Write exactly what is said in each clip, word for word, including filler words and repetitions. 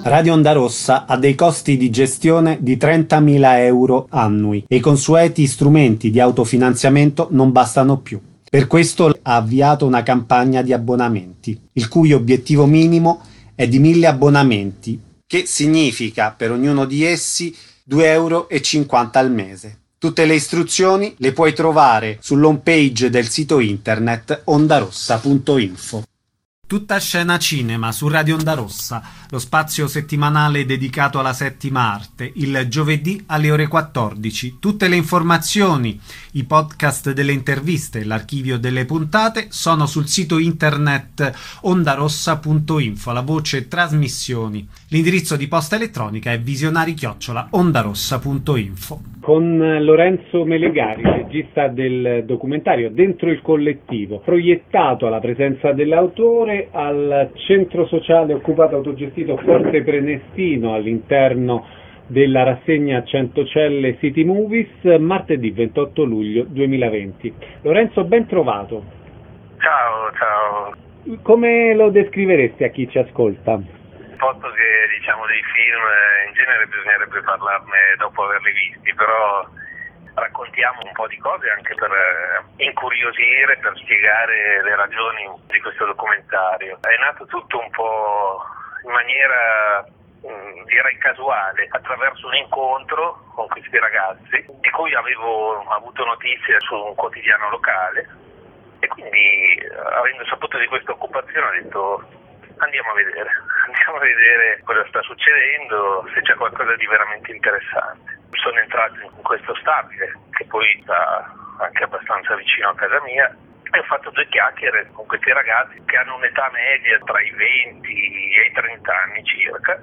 Radio Onda Rossa ha dei costi di gestione di trentamila euro annui e i consueti strumenti di autofinanziamento non bastano più. Per questo ha avviato una campagna di abbonamenti, il cui obiettivo minimo è di mille abbonamenti, che significa per ognuno di essi due euro e cinquanta al mese. Tutte le istruzioni le puoi trovare sull'home page del sito internet ondarossa punto info. Tutta scena cinema su Radio Onda Rossa, lo spazio settimanale dedicato alla settima arte, il giovedì alle ore quattordici. Tutte le informazioni, i podcast delle interviste, l'archivio delle puntate sono sul sito internet ondarossa punto info, la voce trasmissioni. L'indirizzo di posta elettronica è visionari chiocciola ondarossa punto info. Con Lorenzo Melegari, regista del documentario Dentro il collettivo, proiettato alla presenza dell'autore al centro sociale occupato autogestito Forte Prenestino all'interno della rassegna Centocelle City Movies, martedì ventotto luglio duemilaventi. Lorenzo, ben trovato. Ciao, ciao. Come lo descriveresti a chi ci ascolta? Posto che diciamo dei film in genere bisognerebbe parlarne dopo averli visti, però raccontiamo un po' di cose anche per incuriosire, per spiegare le ragioni di questo documentario. È nato tutto un po' in maniera direi casuale, attraverso un incontro con questi ragazzi di cui avevo avuto notizia su un quotidiano locale e quindi avendo saputo di questa occupazione ho detto andiamo a vedere, andiamo a vedere cosa sta succedendo, se c'è qualcosa di veramente interessante. Sono entrato in questo stabile, che poi sta anche abbastanza vicino a casa mia, e ho fatto due chiacchiere con questi ragazzi che hanno un'età media tra i venti e i trenta anni circa,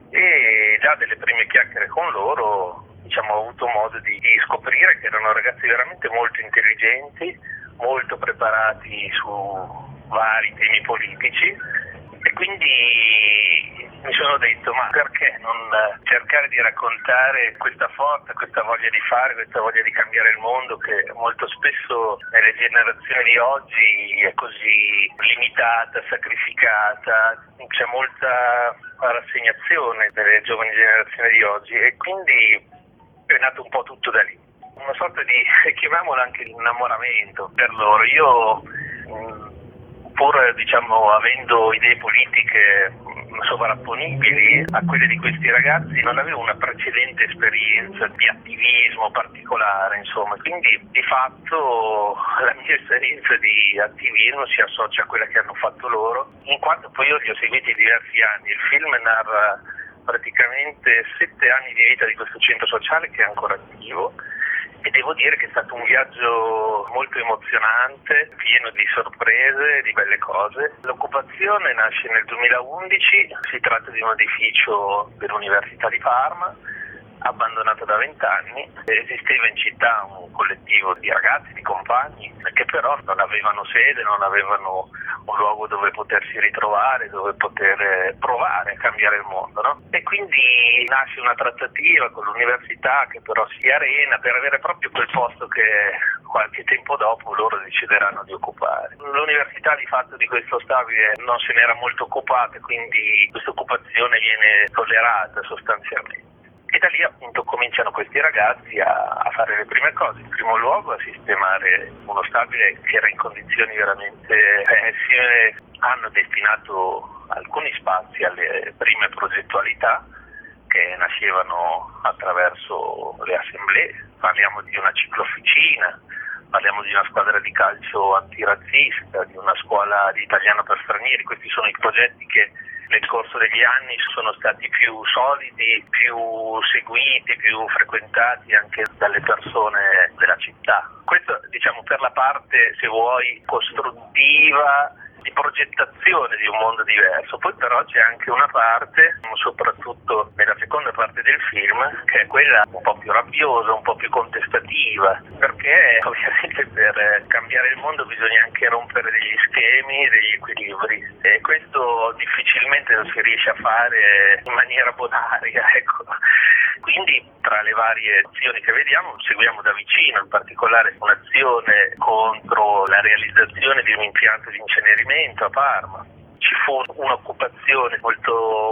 e già delle prime chiacchiere con loro diciamo, ho avuto modo di, di scoprire che erano ragazzi veramente molto intelligenti, molto preparati su vari temi politici. E quindi mi sono detto, ma perché non cercare di raccontare questa forza, questa voglia di fare, questa voglia di cambiare il mondo che molto spesso nelle generazioni di oggi è così limitata, sacrificata, c'è molta rassegnazione nelle giovani generazioni di oggi e quindi è nato un po' tutto da lì. Una sorta di, chiamiamolo anche di innamoramento per loro. Io pur diciamo avendo idee politiche sovrapponibili a quelle di questi ragazzi non avevo una precedente esperienza di attivismo particolare, insomma, quindi di fatto la mia esperienza di attivismo si associa a quella che hanno fatto loro, in quanto poi io li ho seguiti diversi anni. Il film narra praticamente sette anni di vita di questo centro sociale che è ancora attivo. E devo dire che è stato un viaggio molto emozionante, pieno di sorprese, di belle cose. L'occupazione nasce nel duemilaundici, si tratta di un edificio dell'Università di Parma, abbandonato da vent'anni. Esisteva in città un collettivo di ragazzi, di compagni, che però non avevano sede, non avevano un luogo dove potersi ritrovare, dove poter provare a cambiare il mondo, no? E quindi nasce una trattativa con l'università che però si arena per avere proprio quel posto che qualche tempo dopo loro decideranno di occupare. L'università di fatto di questo stabile non se n'era molto occupata, quindi questa occupazione viene tollerata sostanzialmente. E da lì appunto cominciano questi ragazzi a, a fare le prime cose, in primo luogo a sistemare uno stabile che era in condizioni veramente pessime. Hanno destinato alcuni spazi alle prime progettualità che nascevano attraverso le assemblee, parliamo di una ciclofficina, parliamo di una squadra di calcio antirazzista, di una scuola di italiano per stranieri. Questi sono i progetti che nel corso degli anni sono stati più solidi, più seguiti, più frequentati anche dalle persone della città. Questo diciamo per la parte, se vuoi, costruttiva, di progettazione di un mondo diverso. Poi però c'è anche una parte, soprattutto nella seconda parte del film, che è quella un po' più rabbiosa, un po' più contestativa, perché ovviamente per cambiare il mondo bisogna anche rompere degli schemi, degli equilibri, e questo difficilmente lo si riesce a fare in maniera bonaria, ecco. Quindi tra le varie azioni che vediamo seguiamo da vicino, in particolare un'azione contro la realizzazione di un impianto di incenerimento a Parma. Ci fu un'occupazione molto bella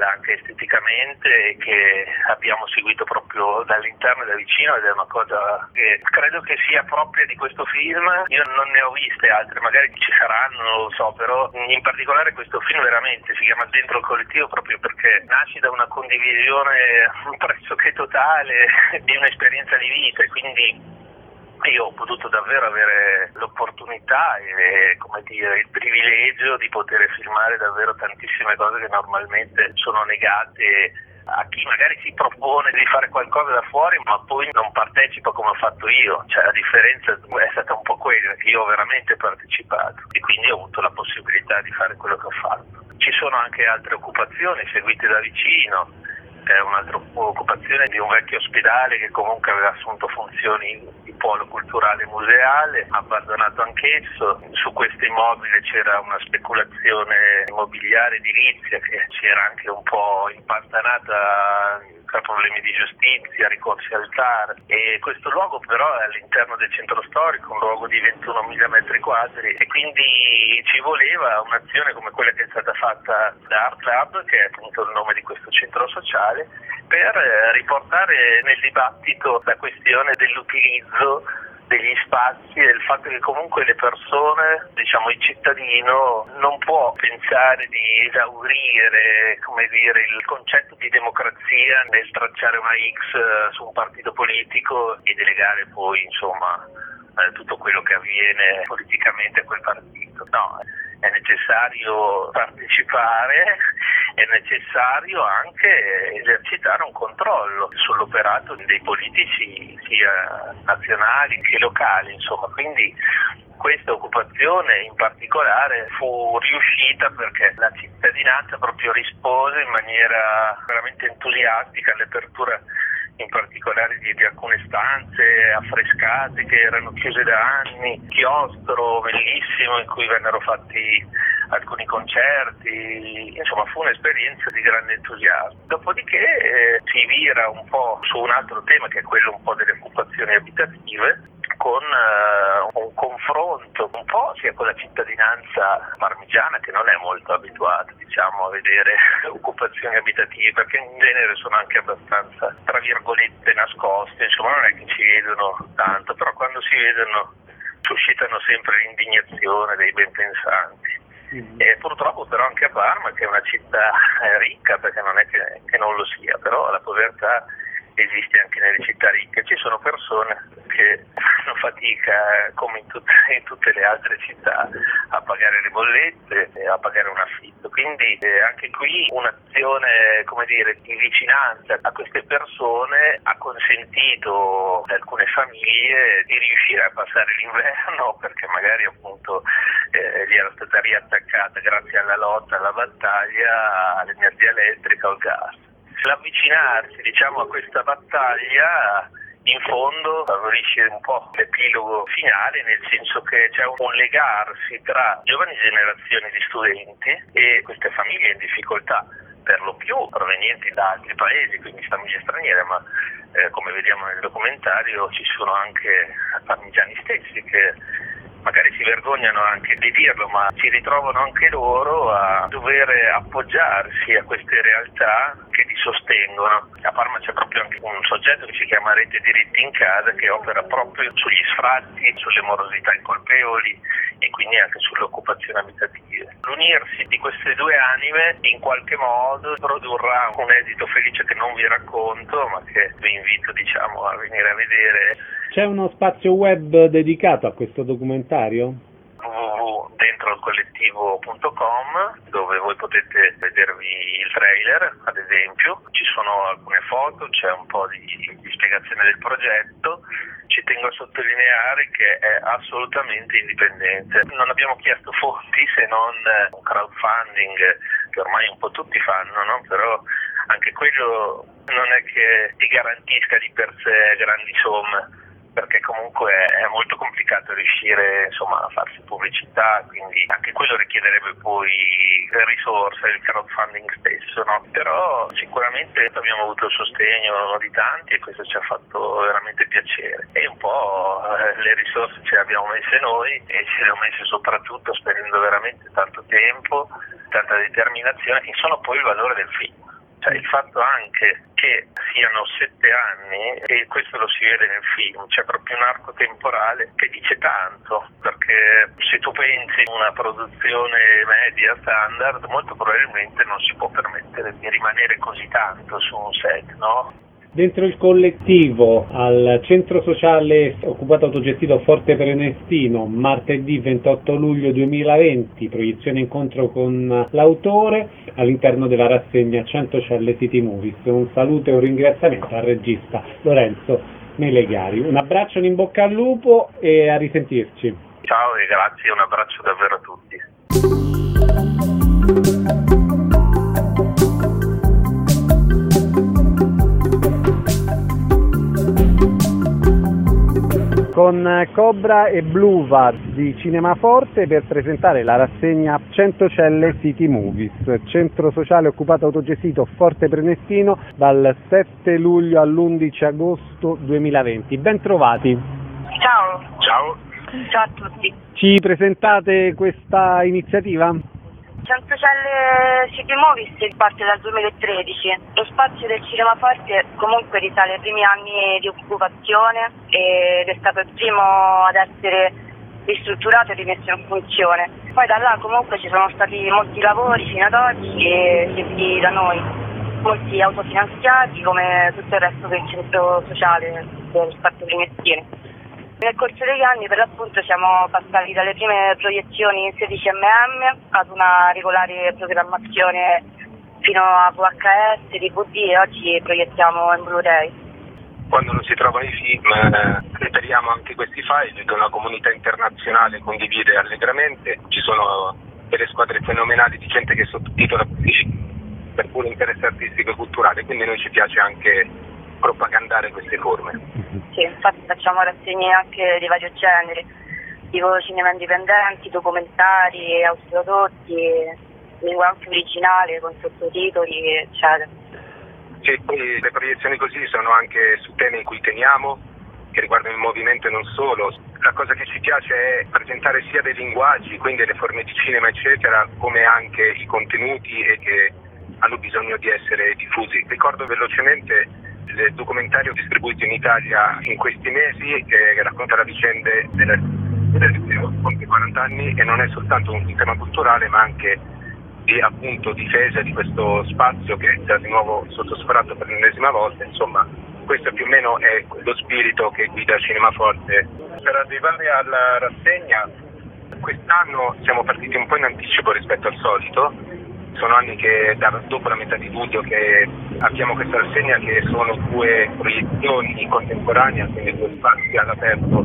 bella anche esteticamente e che abbiamo seguito proprio dall'interno e da vicino, ed è una cosa che credo che sia propria di questo film. Io non ne ho viste altre, magari ci saranno, non lo so, però in particolare questo film veramente si chiama Dentro il collettivo proprio perché nasce da una condivisione pressoché totale di un'esperienza di vita, e quindi io ho potuto davvero avere l'opportunità e, come dire, il privilegio di poter filmare davvero tantissime cose che normalmente sono negate a chi magari si propone di fare qualcosa da fuori ma poi non partecipa come ho fatto io. Cioè la differenza è stata un po' quella, che io ho veramente partecipato e quindi ho avuto la possibilità di fare quello che ho fatto. Ci sono anche altre occupazioni seguite da vicino. È un'altra occupazione di un vecchio ospedale che comunque aveva assunto funzioni di polo culturale e museale, abbandonato anch'esso. Su questo immobile c'era una speculazione immobiliare edilizia che si era anche un po' impantanata tra problemi di giustizia, ricorsi al T A R, e questo luogo però è all'interno del centro storico, un luogo di ventunomila metri quadri, e quindi ci voleva un'azione come quella che è stata fatta da Art Lab, che è appunto il nome di questo centro sociale, per riportare nel dibattito la questione dell'utilizzo degli spazi e il fatto che comunque le persone, diciamo il cittadino, non può pensare di esaurire, come dire, il concetto di democrazia nel tracciare una X su un partito politico e delegare poi, insomma, eh, tutto quello che avviene politicamente a quel partito. No, è necessario partecipare, è necessario anche esercitare un controllo sull'operato dei politici sia nazionali che locali, insomma, quindi questa occupazione in particolare fu riuscita perché la cittadinanza proprio rispose in maniera veramente entusiastica all'apertura in particolare di, di alcune stanze affrescate che erano chiuse da anni, chiostro bellissimo in cui vennero fatti alcuni concerti, insomma fu un'esperienza di grande entusiasmo. Dopodiché eh, si vira un po' su un altro tema che è quello un po' delle occupazioni abitative, con uh, un confronto un po' sia con la cittadinanza parmigiana, che non è molto abituata, diciamo, a vedere occupazioni abitative, perché in genere sono anche abbastanza, tra virgolette, nascoste, insomma non è che ci vedono tanto, però quando si vedono suscitano sempre l'indignazione dei benpensanti. Mm-hmm. E purtroppo però anche a Parma, che è una città ricca, perché non è che, che non lo sia, però la povertà esiste anche nelle città ricche, ci sono persone che fanno fatica, come in tutte, in tutte le altre città, a pagare le bollette e a pagare un affitto, quindi eh, anche qui un'azione, come dire, di vicinanza a queste persone ha consentito ad alcune famiglie di riuscire a passare l'inverno, perché magari appunto eh, gli era stata riattaccata grazie alla lotta, alla battaglia, all'energia elettrica o al gas. L'avvicinarsi, diciamo, a questa battaglia in fondo favorisce un po' l'epilogo finale, nel senso che c'è un legarsi tra giovani generazioni di studenti e queste famiglie in difficoltà, per lo più provenienti da altri paesi, quindi famiglie straniere, ma eh, come vediamo nel documentario ci sono anche parmigiani stessi che magari si vergognano anche di dirlo, ma si ritrovano anche loro a dover appoggiarsi a queste realtà che li sostengono. A Parma c'è proprio anche un soggetto che si chiama Rete Diritti in Casa, che opera proprio sugli sfratti, sulle morosità incolpevoli e quindi anche sulle occupazioni abitative. L'unirsi di queste due anime in qualche modo produrrà un esito felice che non vi racconto, ma che vi invito, diciamo, a venire a vedere. C'è uno spazio web dedicato a questo documentario? w w w punto dentro il collettivo punto com, dove voi potete vedervi il trailer, ad esempio. Ci sono alcune foto, c'è un po' di, di spiegazione del progetto. Ci tengo a sottolineare che è assolutamente indipendente. Non abbiamo chiesto fondi se non un crowdfunding che ormai un po' tutti fanno, no? Però anche quello non è che ti garantisca di per sé grandi somme, perché comunque è molto complicato riuscire, insomma, a farsi pubblicità, quindi anche quello richiederebbe poi risorse, il crowdfunding stesso, no? Però sicuramente abbiamo avuto il sostegno di tanti e questo ci ha fatto veramente piacere. E un po' eh, le risorse ce le abbiamo messe noi e ce le ho messe soprattutto spendendo veramente tanto tempo, tanta determinazione, che sono poi il valore del film. Cioè, il fatto anche che siano sette anni, e questo lo si vede nel film, c'è proprio un arco temporale che dice tanto, perché se tu pensi in una produzione media standard, molto probabilmente non si può permettere di rimanere così tanto su un set, no? Dentro il collettivo, al centro sociale occupato autogestito Forte Prenestino, martedì ventotto luglio duemilaventi, proiezione incontro con l'autore all'interno della rassegna cento Celle City Movies. Un saluto e un ringraziamento al regista Lorenzo Melegari. Un abbraccio, un in bocca al lupo e a risentirci. Ciao e grazie, un abbraccio davvero a tutti. Con Cobra e Bluva di Cinema Forte per presentare la rassegna cento Celle City Movies, centro sociale occupato autogestito Forte Prenestino, dal sette luglio all'undici agosto duemilaventi. Ben trovati. Ciao. Ciao. Ciao a tutti. Ci presentate questa iniziativa? cento Celle City Movies parte dal duemilatredici. Lo spazio del Cinema Forte comunque risale ai primi anni di occupazione ed è stato il primo ad essere ristrutturato e rimesso in funzione. Poi da là comunque ci sono stati molti lavori fino ad oggi e gestiti da noi, molti autofinanziati come tutto il resto del centro sociale dello spazio Prenestino. Nel corso degli anni per l'appunto siamo passati dalle prime proiezioni in sedici millimetri ad una regolare programmazione fino a V H S, D V D e oggi proiettiamo in Blu-ray. Quando non si trovano i film eh, reperiamo anche questi file che una comunità internazionale condivide allegramente. Ci sono delle squadre fenomenali di gente che sottotitola per puro interesse artistico e culturale, quindi a noi ci piace anche propagandare queste forme. Sì, infatti facciamo rassegne anche di vario genere, tipo cinema indipendenti, documentari, autoprodotti, lingua anche originale con sottotitoli, eccetera. Sì, poi le proiezioni così sono anche su temi in cui teniamo, che riguardano il movimento e non solo. La cosa che ci piace è presentare sia dei linguaggi, quindi le forme di cinema eccetera, come anche i contenuti e che hanno bisogno di essere diffusi. Ricordo velocemente il documentario distribuito in Italia in questi mesi che racconta la vicenda delle compie quaranta anni e non è soltanto un tema culturale ma anche di appunto difesa di questo spazio che è di nuovo sotto sfratto per l'ennesima volta. Insomma, questo più o meno è lo spirito che guida Cinema Forte. Per arrivare alla rassegna, quest'anno siamo partiti un po' in anticipo rispetto al solito. Sono anni che da, dopo la metà di luglio che abbiamo questa rassegna, che sono due proiezioni contemporanee, quindi due spazi all'aperto,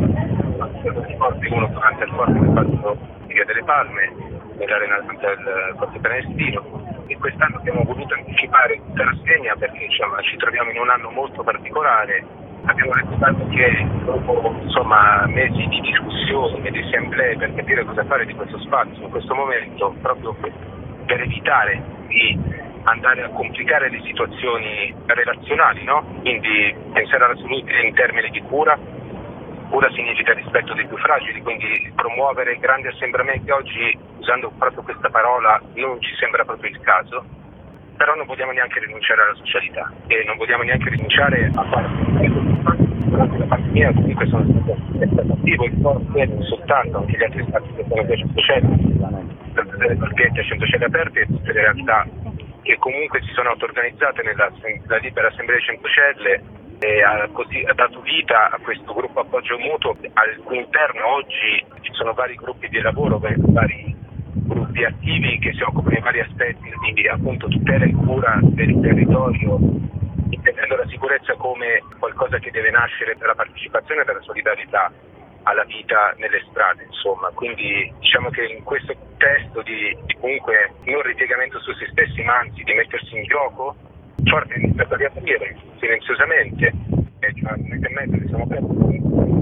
uno durante il Forte nel spazio di Via delle Palme, nell'arena del Forte Prenestino, e quest'anno abbiamo voluto anticipare questa rassegna perché insomma, ci troviamo in un anno molto particolare. Abbiamo registrato che dopo insomma, mesi di discussioni e di assemblee per capire cosa fare di questo spazio in questo momento, proprio per evitare di andare a complicare le situazioni relazionali, no? Quindi pensare alla salute in termini di cura. Cura significa rispetto dei più fragili, quindi promuovere grandi assembramenti oggi usando proprio questa parola non ci sembra proprio il caso, però non vogliamo neanche rinunciare alla socialità e non vogliamo neanche rinunciare a fare durante la pandemia. Comunque sono stato attivo il Forte, non soltanto, anche gli altri spazi che sono cento Celle, delle parcheggi a cento Celle aperte e tutte le realtà che comunque si sono auto-organizzate nella, nella libera assemblea di cento Celle e ha, così, ha dato vita a questo gruppo appoggio mutuo al cui interno oggi ci sono vari gruppi di lavoro, vari gruppi attivi che si occupano di vari aspetti di appunto tutela e cura del territorio, intendendo la sicurezza come qualcosa che deve nascere dalla partecipazione e dalla solidarietà alla vita nelle strade, insomma. Quindi diciamo che in questo contesto di, di comunque non ripiegamento su se stessi, ma anzi di mettersi in gioco, Forte è iniziato a riaprire silenziosamente, e cioè un mese e mezzo che siamo aperti,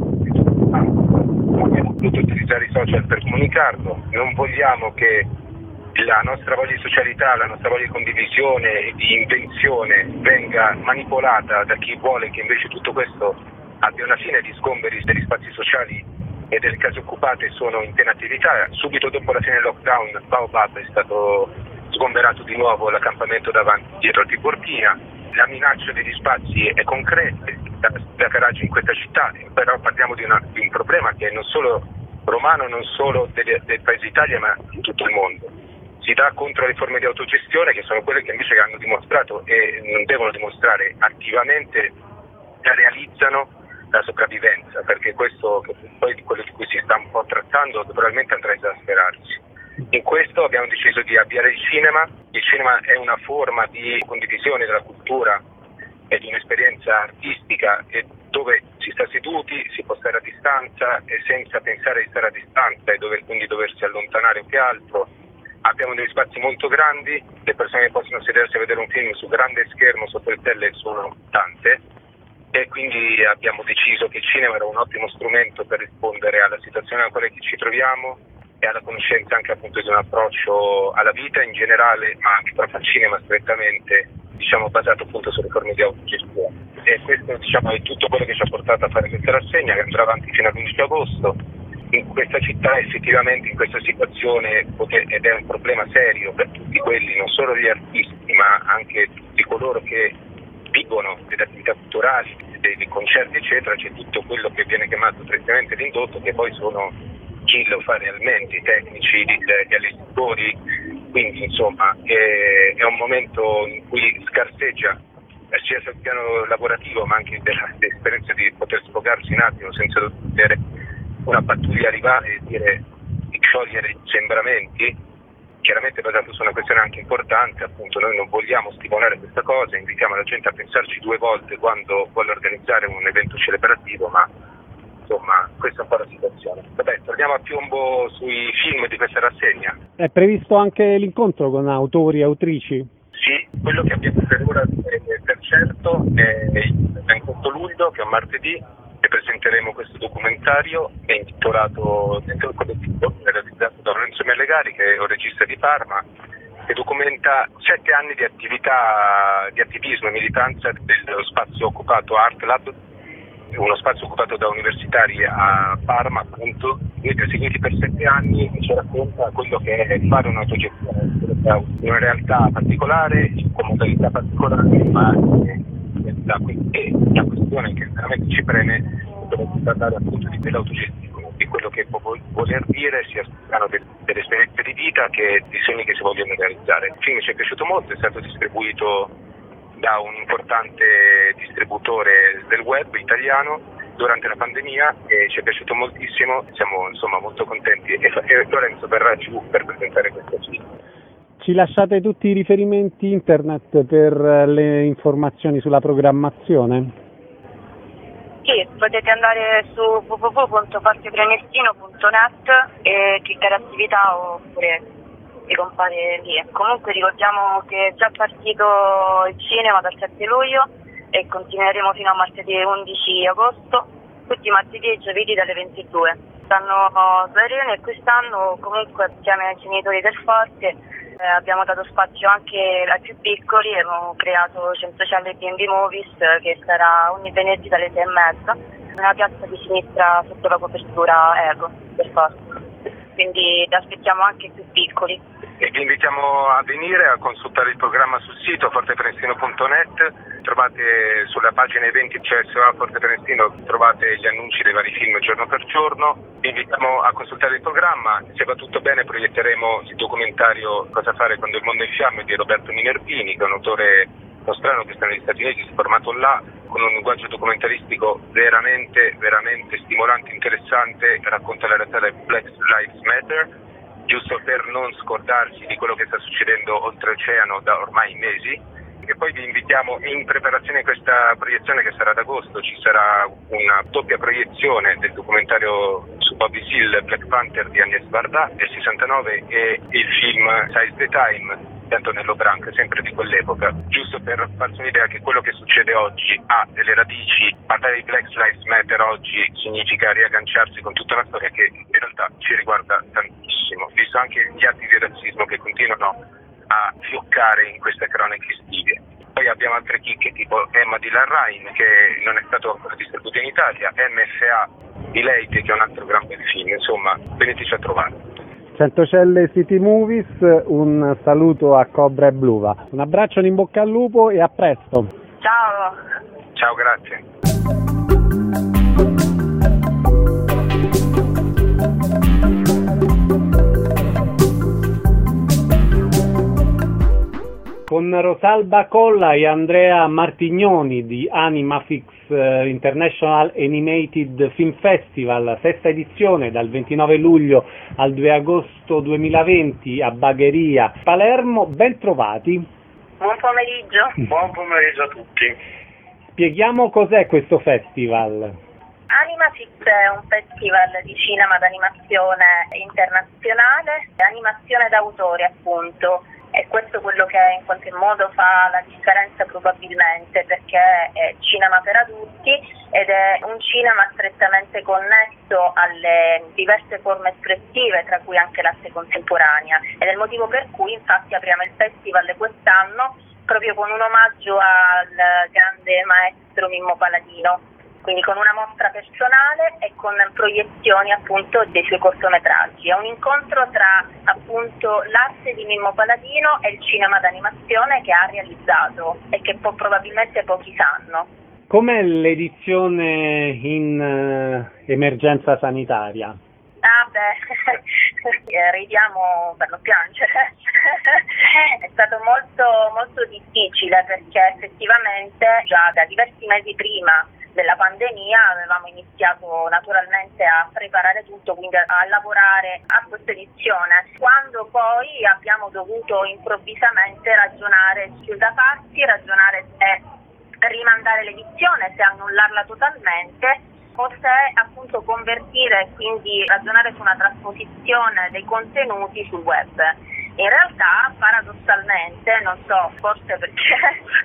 abbiamo potuto utilizzare i social per comunicarlo. Non vogliamo che la nostra voglia di socialità, la nostra voglia di condivisione e di invenzione venga manipolata da chi vuole che invece tutto questo abbia una fine. Gli sgomberi degli spazi sociali e delle case occupate sono in piena attività. Subito dopo la fine del lockdown Baobab è stato sgomberato di nuovo l'accampamento davanti dietro a Tiburtina. La minaccia degli spazi è concreta, da, da garage in questa città, però parliamo di, una, di un problema che è non solo romano, non solo del, del paese Italia, ma in tutto il mondo. Si dà contro le forme di autogestione, che sono quelle che invece hanno dimostrato e non devono dimostrare attivamente, realizzano la sopravvivenza, perché questo poi di quello di cui si sta un po' trattando probabilmente andrà a esasperarsi. In questo abbiamo deciso di avviare il cinema. Il cinema è una forma di condivisione della cultura e di un'esperienza artistica e dove si sta seduti, si può stare a distanza e senza pensare di stare a distanza e dover, quindi doversi allontanare più che altro. Abbiamo degli spazi molto grandi, le persone che possono sedersi a vedere un film su grande schermo sotto il tele sono tante e quindi abbiamo deciso che il cinema era un ottimo strumento per rispondere alla situazione nella quale ci troviamo e alla conoscenza anche appunto di un approccio alla vita in generale, ma anche proprio al cinema strettamente, diciamo basato appunto sulle forme di autogestione. E questo diciamo è tutto quello che ci ha portato a fare questa rassegna che andrà avanti fino all'undici agosto. In questa città effettivamente in questa situazione, ed è un problema serio per tutti quelli, non solo gli artisti, ma anche tutti coloro che vivono delle attività culturali, dei, dei concerti eccetera, c'è tutto quello che viene chiamato tristemente l'indotto, che poi sono chi lo fa realmente, i tecnici, gli allestitori, quindi insomma è, è un momento in cui scarseggia sia sul piano lavorativo ma anche dell'esperienza di poter sfogarsi un attimo senza dover una pattuglia arrivare e dire di sciogliere i sembramenti, chiaramente basato su una questione anche importante, appunto noi non vogliamo stimolare questa cosa, invitiamo la gente a pensarci due volte quando vuole organizzare un evento celebrativo, ma insomma questa è un po' la situazione. Vabbè, torniamo a piombo sui film di questa rassegna. È previsto anche l'incontro con autori e autrici? Sì, quello che abbiamo per ora per certo è il ventotto luglio, che è un martedì, e presenteremo questo documentario, è intitolato Dentro il collettivo, realizzato da Lorenzo Mellegari, che è un regista di Parma, che documenta sette anni di attività di attivismo e militanza dello spazio occupato Art Lab, uno spazio occupato da universitari a Parma, appunto, quindi seguiti per sette anni, e ci racconta quello che è fare un'autogestione in una realtà particolare, con modalità particolari, ma la, la questione che veramente ci preme è di parlare appunto di quell'autogestione, di quello che può voler dire sia sul piano del, delle esperienze di vita che di sogni che si vogliono realizzare. Il film ci è piaciuto molto, è stato distribuito da un importante distributore del web italiano durante la pandemia e ci è piaciuto moltissimo, siamo insomma molto contenti e, e Lorenzo verrà giù per presentare questo film. Ci lasciate tutti i riferimenti internet per le informazioni sulla programmazione? Sì, potete andare su w w w punto forte prenestina punto net e cliccare attività oppure vi compare lì. Comunque ricordiamo che è già partito il cinema dal sette luglio e continueremo fino a martedì undici agosto, tutti i martedì e giovedì dalle ventidue. Stanno Serena e quest'anno comunque assieme ai genitori del Forte eh, abbiamo dato spazio anche ai più piccoli e abbiamo creato Centro Sociale B and B Movies che sarà ogni venerdì dalle sei e mezza nella piazza di sinistra sotto la copertura Ego del Forte. Quindi aspettiamo anche i più piccoli. E vi invitiamo a venire a consultare il programma sul sito forte prenestina punto net, trovate sulla pagina eventi C S O A Forte Prenestina, trovate gli annunci dei vari film giorno per giorno. Vi invitiamo a consultare il programma, se va tutto bene proietteremo il documentario Cosa fare quando il mondo è in fiamme di Roberto Minervini, che è un autore nostrano che sta negli Stati Uniti, si è formato là con un linguaggio documentaristico veramente, veramente stimolante, interessante, racconta la realtà del Black Lives Matter, giusto per non scordarsi di quello che sta succedendo oltreoceano da ormai mesi. E poi vi invitiamo in preparazione a questa proiezione che sarà ad agosto, ci sarà una doppia proiezione del documentario su Bobby Seale, Black Panther di Agnès Varda del sessantanove e il film Size the Time di Antonello Branco, sempre di quell'epoca, giusto per farsi un'idea che quello che succede oggi ha delle radici. Parlare di Black Lives Matter oggi significa riagganciarsi con tutta una storia che in realtà ci riguarda tantissimo, visto anche gli atti di razzismo che continuano a fioccare in queste cronache estive. Poi abbiamo altre chicche tipo Emma di Larrain, che non è stato ancora distribuito in Italia, M F A di Leite, che è un altro gran bel film, insomma veniteci a trovare. Ci Centocelle City Movies, un saluto a Cobra e Bluva. Un abbraccio in bocca al lupo e a presto. Ciao. Ciao, grazie. Con Rosalba Colla e Andrea Martignoni di Animafix International Animated Film Festival, sesta edizione dal ventinove luglio al due agosto duemilaventi a Bagheria, Palermo. Ben trovati. Buon pomeriggio. Buon pomeriggio a tutti. Spieghiamo cos'è questo festival. Animafix è un festival di cinema d'animazione internazionale, animazione d'autore appunto. E questo è quello che in qualche modo fa la differenza probabilmente, perché è cinema per adulti ed è un cinema strettamente connesso alle diverse forme espressive, tra cui anche l'arte contemporanea. Ed è il motivo per cui infatti apriamo il festival quest'anno proprio con un omaggio al grande maestro Mimmo Paladino, quindi con una mostra personale e con proiezioni appunto dei suoi cortometraggi. È un incontro tra appunto l'arte di Mimmo Paladino e il cinema d'animazione che ha realizzato e che po- probabilmente pochi sanno. Com'è l'edizione in uh, emergenza sanitaria? Ah beh, ridiamo per non piangere. È stato molto, molto difficile perché effettivamente già da diversi mesi prima della pandemia avevamo iniziato naturalmente a preparare tutto, quindi a, a lavorare a questa edizione, quando poi abbiamo dovuto improvvisamente ragionare sul da farsi, ragionare se rimandare l'edizione, se annullarla totalmente o se appunto convertire, quindi ragionare su una trasposizione dei contenuti sul web. In realtà, paradossalmente, non so, forse perché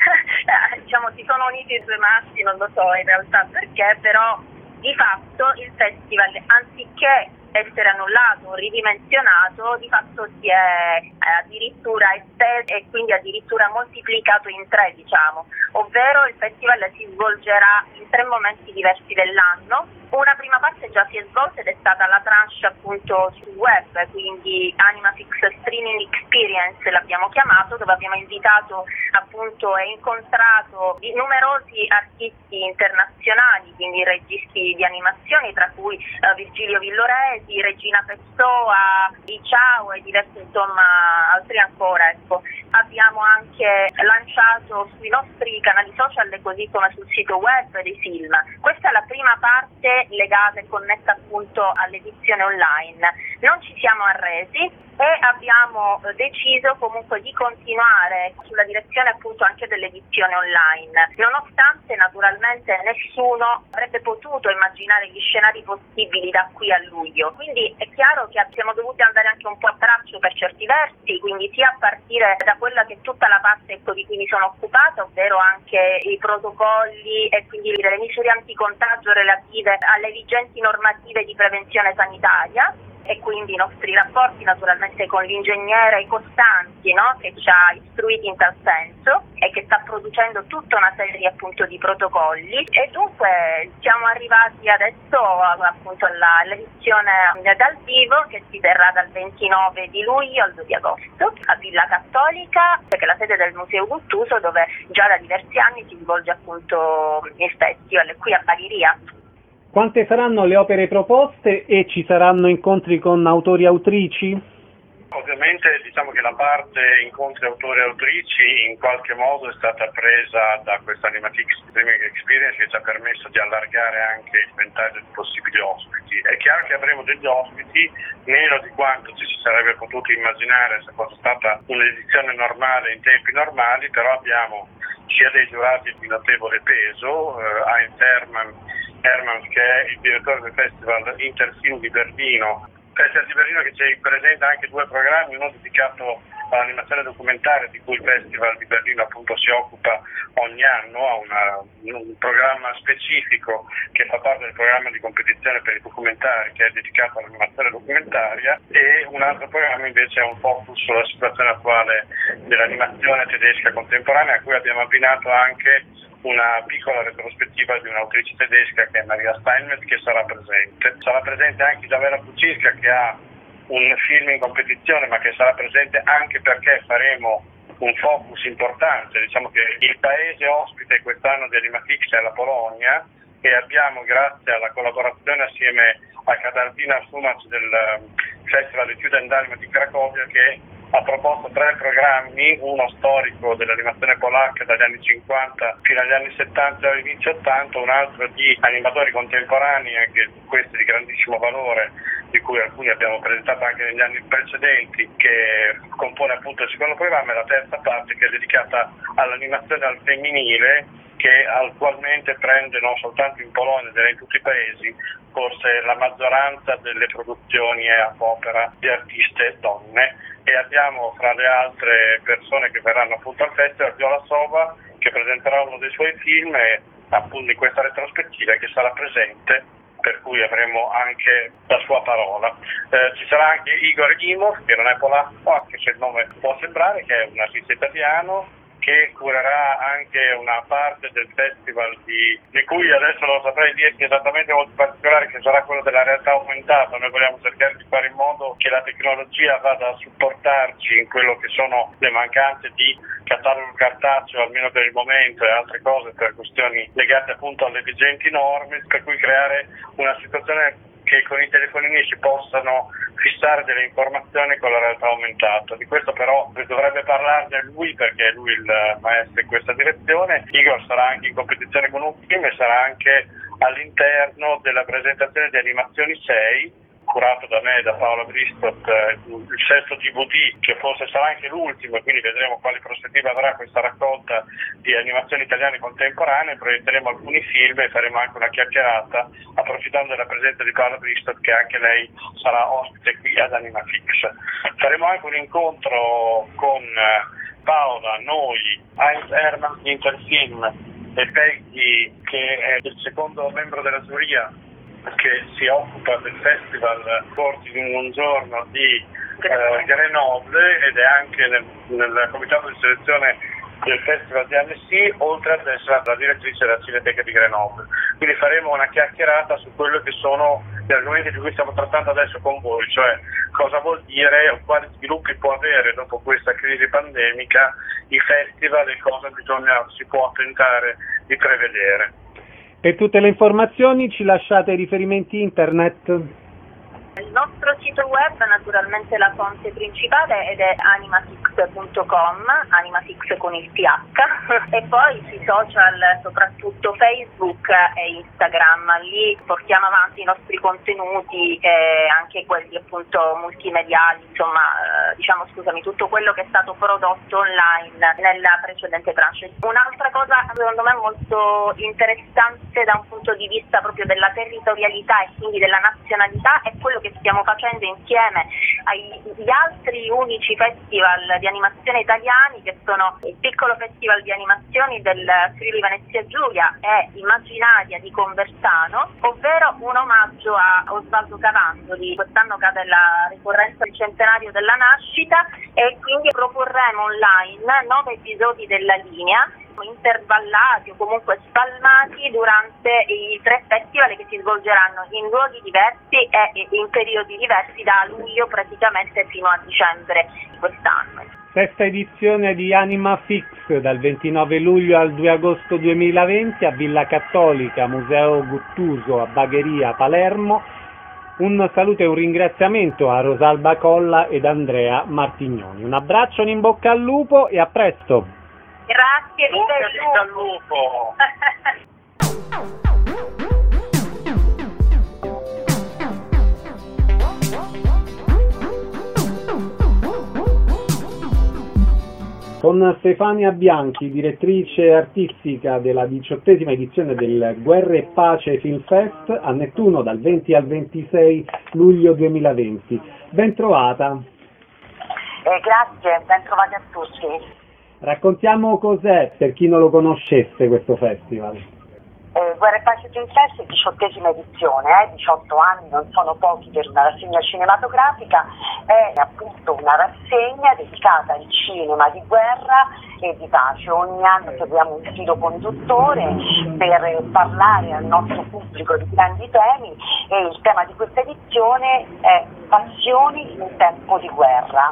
diciamo si sono uniti i due massi, non lo so in realtà perché, però di fatto il festival, anziché essere annullato o ridimensionato, di fatto si è eh, addirittura esteso e quindi addirittura moltiplicato in tre, diciamo, ovvero il festival si svolgerà in tre momenti diversi dell'anno. Una prima parte già si è svolta ed è stata la tranche appunto sul web, quindi Animafix Streaming Experience l'abbiamo chiamato, dove abbiamo invitato appunto e incontrato numerosi artisti internazionali, quindi registi di animazioni, tra cui uh, Virgilio Villoresi, Regina Pessoa, Di Ciao e diversi insomma altri ancora, ecco. Abbiamo anche lanciato sui nostri canali social così come sul sito web dei film. Questa è la prima parte legata e connessa appunto all'edizione online. Non ci siamo arresi e abbiamo deciso comunque di continuare sulla direzione appunto anche dell'edizione online, nonostante naturalmente nessuno avrebbe potuto immaginare gli scenari possibili da qui a luglio. Quindi è chiaro che siamo dovuti andare anche un po' a braccio per certi versi, quindi sia a partire da quella che è tutta la parte ecco, di cui mi sono occupata, ovvero anche i protocolli e quindi le misure anticontagio relative alle vigenti normative di prevenzione sanitaria, e quindi i nostri rapporti naturalmente con l'ingegnere Costanzi, no? Che ci ha istruiti in tal senso e che sta producendo tutta una serie appunto di protocolli, e dunque siamo arrivati adesso appunto alla, all'edizione dal vivo che si terrà dal ventinove di luglio al due di agosto a Villa Cattolica, che è la sede del Museo Guttuso, dove già da diversi anni si svolge appunto il festival qui a Bagheria. Quante saranno le opere proposte e ci saranno incontri con autori e autrici? Ovviamente diciamo che la parte incontri autori e autrici in qualche modo è stata presa da questa Animafix Streaming Experience, che ci ha permesso di allargare anche il ventaglio di possibili ospiti. È chiaro che avremo degli ospiti meno di quanto ci si sarebbe potuto immaginare se fosse stata un'edizione normale in tempi normali, però abbiamo sia dei giurati di notevole peso, eh, Heinz Hermann, Hermans, che è il direttore del Festival Interfilm di Berlino, Festival di Berlino che ci presenta anche due programmi, uno dedicato all'animazione documentaria di cui il Festival di Berlino appunto si occupa ogni anno, ha una, un programma specifico che fa parte del programma di competizione per i documentari che è dedicato all'animazione documentaria, e un altro programma invece è un focus sulla situazione attuale dell'animazione tedesca contemporanea, a cui abbiamo abbinato anche una piccola retrospettiva di un'autrice tedesca che è Maria Steinmetz, che sarà presente. Sarà presente anche Isabella Pucinska, che ha un film in competizione, ma che sarà presente anche perché faremo un focus importante. Diciamo che il paese ospite quest'anno di Animafix è la Polonia, e abbiamo, grazie alla collaborazione assieme a Katarzyna Szumac del Festival di Student Anima di Cracovia, che ha proposto tre programmi, uno storico dell'animazione polacca dagli anni cinquanta fino agli anni settanta e inizio ottanta, un altro di animatori contemporanei, anche questi di grandissimo valore, di cui alcuni abbiamo presentato anche negli anni precedenti, che compone appunto il secondo programma, e la terza parte che è dedicata all'animazione al femminile, che attualmente prende non soltanto in Polonia, ma in tutti i paesi, forse la maggioranza delle produzioni è a opera di artiste donne. E abbiamo fra le altre persone che verranno appunto al festival Viola Sova, che presenterà uno dei suoi film e appunto in questa retrospettiva, che sarà presente, per cui avremo anche la sua parola. Eh, ci sarà anche Igor Imov, che non è polacco, anche se il nome può sembrare, che è un artista italiano, che curerà anche una parte del festival di, di cui adesso non saprei dirti esattamente molto particolare, che sarà quello della realtà aumentata. Noi vogliamo cercare di fare in modo che la tecnologia vada a supportarci in quello che sono le mancanze di catalogo cartaceo, almeno per il momento, e altre cose per questioni legate appunto alle vigenti norme, per cui creare una situazione che con i telefonini si possano fissare delle informazioni con la realtà aumentata. Di questo però dovrebbe parlarne lui, perché è lui il maestro in questa direzione. Igor sarà anche in competizione con un film e sarà anche all'interno della presentazione di Animazioni sei, curato da me e da Paola Bristot, il sesto D V D, che forse sarà anche l'ultimo, e quindi vedremo quali prospettive avrà questa raccolta di animazioni italiane contemporanee. Proietteremo alcuni film e faremo anche una chiacchierata, approfittando della presenza di Paola Bristot, che anche lei sarà ospite qui ad Animafix. Faremo anche un incontro con Paola, noi, Heinz Hermann di Interfilm e Peggy, che è il secondo membro della giuria che si occupa del festival Corti di un giorno di eh, Grenoble, ed è anche nel, nel comitato di selezione del festival di Annecy, oltre ad essere la direttrice della Cineteca di Grenoble. Quindi faremo una chiacchierata su quello che sono gli argomenti di cui stiamo trattando adesso con voi, cioè cosa vuol dire, quali sviluppi può avere dopo questa crisi pandemica i festival e cosa bisogna, si può tentare di prevedere. Per tutte le informazioni ci lasciate i riferimenti internet? Il nostro sito web naturalmente la fonte principale ed è animafix punto com, animafix con il T H, e poi sui social, soprattutto Facebook e Instagram. Lì portiamo avanti i nostri contenuti e anche quelli appunto multimediali, insomma, eh, diciamo scusami, tutto quello che è stato prodotto online nella precedente tranche. Un'altra cosa secondo me molto interessante da un punto di vista proprio della territorialità e quindi della nazionalità è quello che stiamo facendo insieme agli altri unici festival di animazione italiani, che sono il piccolo festival di animazioni del Friuli Venezia Giulia e Immaginaria di Conversano, ovvero un omaggio a Osvaldo Cavandoli. Quest'anno cade la ricorrenza del centenario della nascita e quindi proporremo online nove episodi della linea, intervallati o comunque spalmati durante i tre festival che si svolgeranno in luoghi diversi e in periodi diversi, da luglio praticamente fino a dicembre di quest'anno. Sesta edizione di Animafix dal ventinove luglio al due agosto duemilaventi a Villa Cattolica, Museo Guttuso a Bagheria, Palermo. Un saluto e un ringraziamento a Rosalba Colla ed Andrea Martignoni. Un abbraccio, un in bocca al lupo e a presto! Grazie, viva il lupo! Con Stefania Bianchi, direttrice artistica della diciottesima edizione del Guerra e Pace Film Fest a Nettuno dal venti al ventisei luglio duemilaventi. Ben trovata. Eh, grazie, ben trovati a tutti. Raccontiamo cos'è, per chi non lo conoscesse, questo festival. Eh, Guerra e Pace Film Fest, diciottesima edizione, eh? diciotto anni non sono pochi per una rassegna cinematografica, è appunto una rassegna dedicata al cinema di guerra e di pace. Ogni anno seguiamo un filo conduttore per parlare al nostro pubblico di grandi temi e il tema di questa edizione è passioni in tempo di guerra.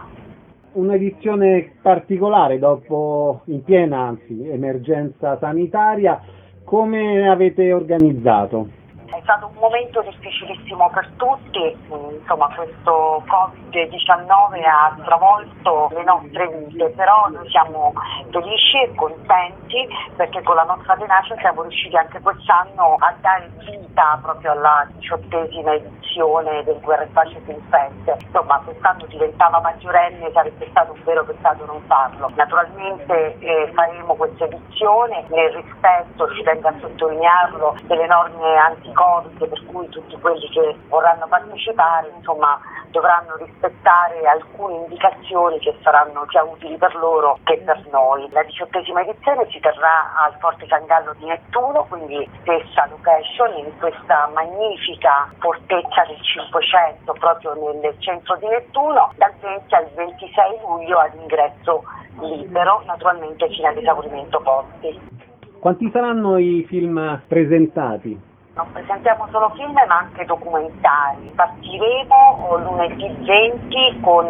Un'edizione particolare dopo, in piena anzi, emergenza sanitaria. Come avete organizzato? È stato un momento difficilissimo per tutti, insomma questo covid diciannove ha travolto le nostre vite, però noi siamo felici e contenti perché con la nostra tenacia siamo riusciti anche quest'anno a dare vita proprio alla diciottesima edizione del Guerra e Pace Film Fest. Insomma quest'anno diventava maggiorenne, sarebbe stato un vero peccato non farlo. Naturalmente eh, faremo questa edizione nel rispetto, ci tengo a sottolinearlo, delle norme anti-Covid, per cui tutti quelli che vorranno partecipare insomma dovranno rispettare alcune indicazioni che saranno sia utili per loro che per noi. La diciottesima edizione si terrà al Forte San Gallo di Nettuno, quindi stessa location in questa magnifica fortezza del Cinquecento proprio nel centro di Nettuno, dal venti al ventisei luglio ad ingresso libero, naturalmente fino all'esaurimento posti. Quanti saranno i film presentati? Non presentiamo solo film ma anche documentari. Partiremo lunedì venti con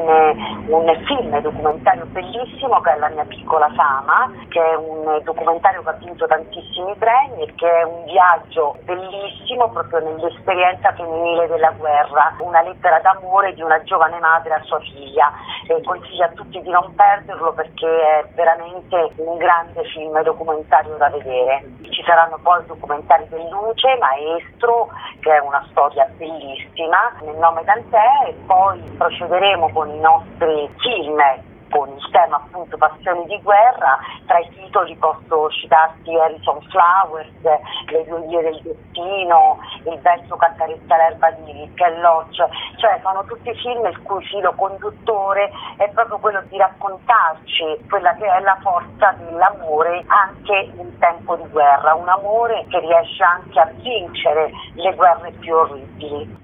un film documentario bellissimo che è La mia piccola Sama, che è un documentario che ha vinto tantissimi premi e che è un viaggio bellissimo proprio nell'esperienza femminile della guerra, una lettera d'amore di una giovane madre a sua figlia. E consiglio a tutti di non perderlo perché è veramente un grande film documentario da vedere. Ci saranno poi documentari del Luce, Maestro, che è una storia bellissima, Nel nome Dantè, e poi procederemo con i nostri film con il tema appunto Passioni di guerra. Tra i titoli posso citarti Harrison Flowers, Le due vie del destino, Il verso che accarezza l'erba di Ken Loach, cioè sono tutti film il cui filo conduttore è proprio quello di raccontarci quella che è la forza dell'amore anche in tempo di guerra, un amore che riesce anche a vincere le guerre più orribili.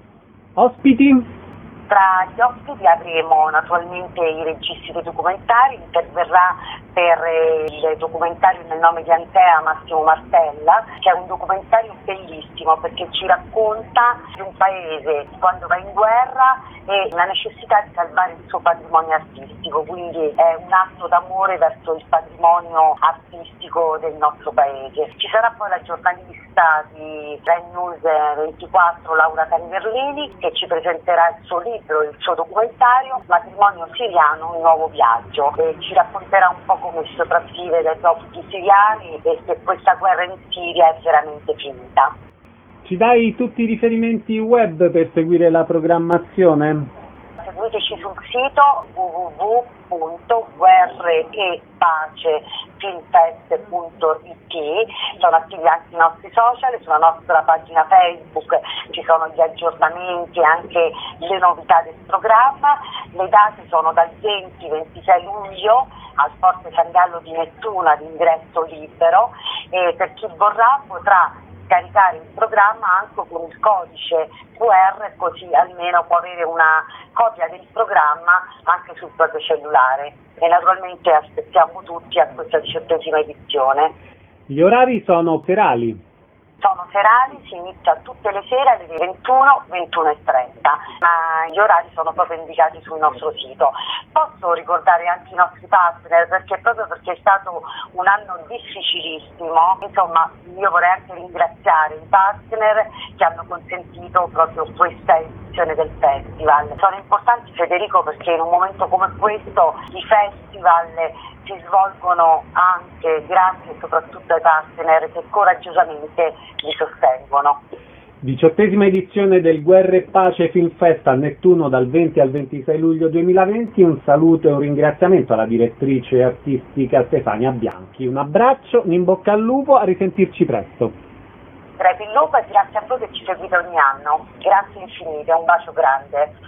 Ospiti? Tra gli ospiti avremo naturalmente i registi dei documentari, interverrà per il documentario Nel nome di Antea Massimo Martella, che è un documentario bellissimo perché ci racconta di un paese quando va in guerra e la necessità di salvare il suo patrimonio artistico, quindi è un atto d'amore verso il patrimonio artistico del nostro paese. Ci sarà poi la giornalista di Rai News ventiquattro Laura Caniverlini che ci presenterà il suo libro, il suo documentario Matrimonio siriano, un nuovo viaggio, e ci racconterà un po' come si sopravvive dai profughi siriani e se questa guerra in Siria è veramente finita. Ci dai tutti i riferimenti web per seguire la programmazione? Seguiteci sul sito w w w punto guerre e pace filmfest punto i t, sono attivi anche i nostri social, sulla nostra pagina Facebook ci sono gli aggiornamenti e anche le novità del programma. Le date sono dal venti ventisei luglio al Forte San Gallo di Nettuno ad ingresso libero, e per chi vorrà potrà caricare il programma anche con il codice Q R, così almeno può avere una copia del programma anche sul proprio cellulare. E naturalmente aspettiamo tutti a questa diciottesima edizione. Gli orari sono serali? Sono serali, si inizia tutte le sere alle ventuno, ventuno e trenta, ma gli orari sono proprio indicati sul nostro sito. Posso ricordare anche i nostri partner, perché proprio perché è stato un anno difficilissimo, insomma io vorrei anche ringraziare i partner che hanno consentito proprio questa edizione del festival. Sono importanti, Federico, perché in un momento come questo i festival si svolgono anche grazie soprattutto ai partner che coraggiosamente li sostengono. Diciottesima edizione del Guerra e Pace Film Fest a Nettuno dal venti al ventisei luglio duemilaventi. Un saluto e un ringraziamento alla direttrice artistica Stefania Bianchi. Un abbraccio, un in bocca al lupo, a risentirci presto. Crepi il lupo e grazie a voi che ci seguite ogni anno. Grazie infinite, un bacio grande.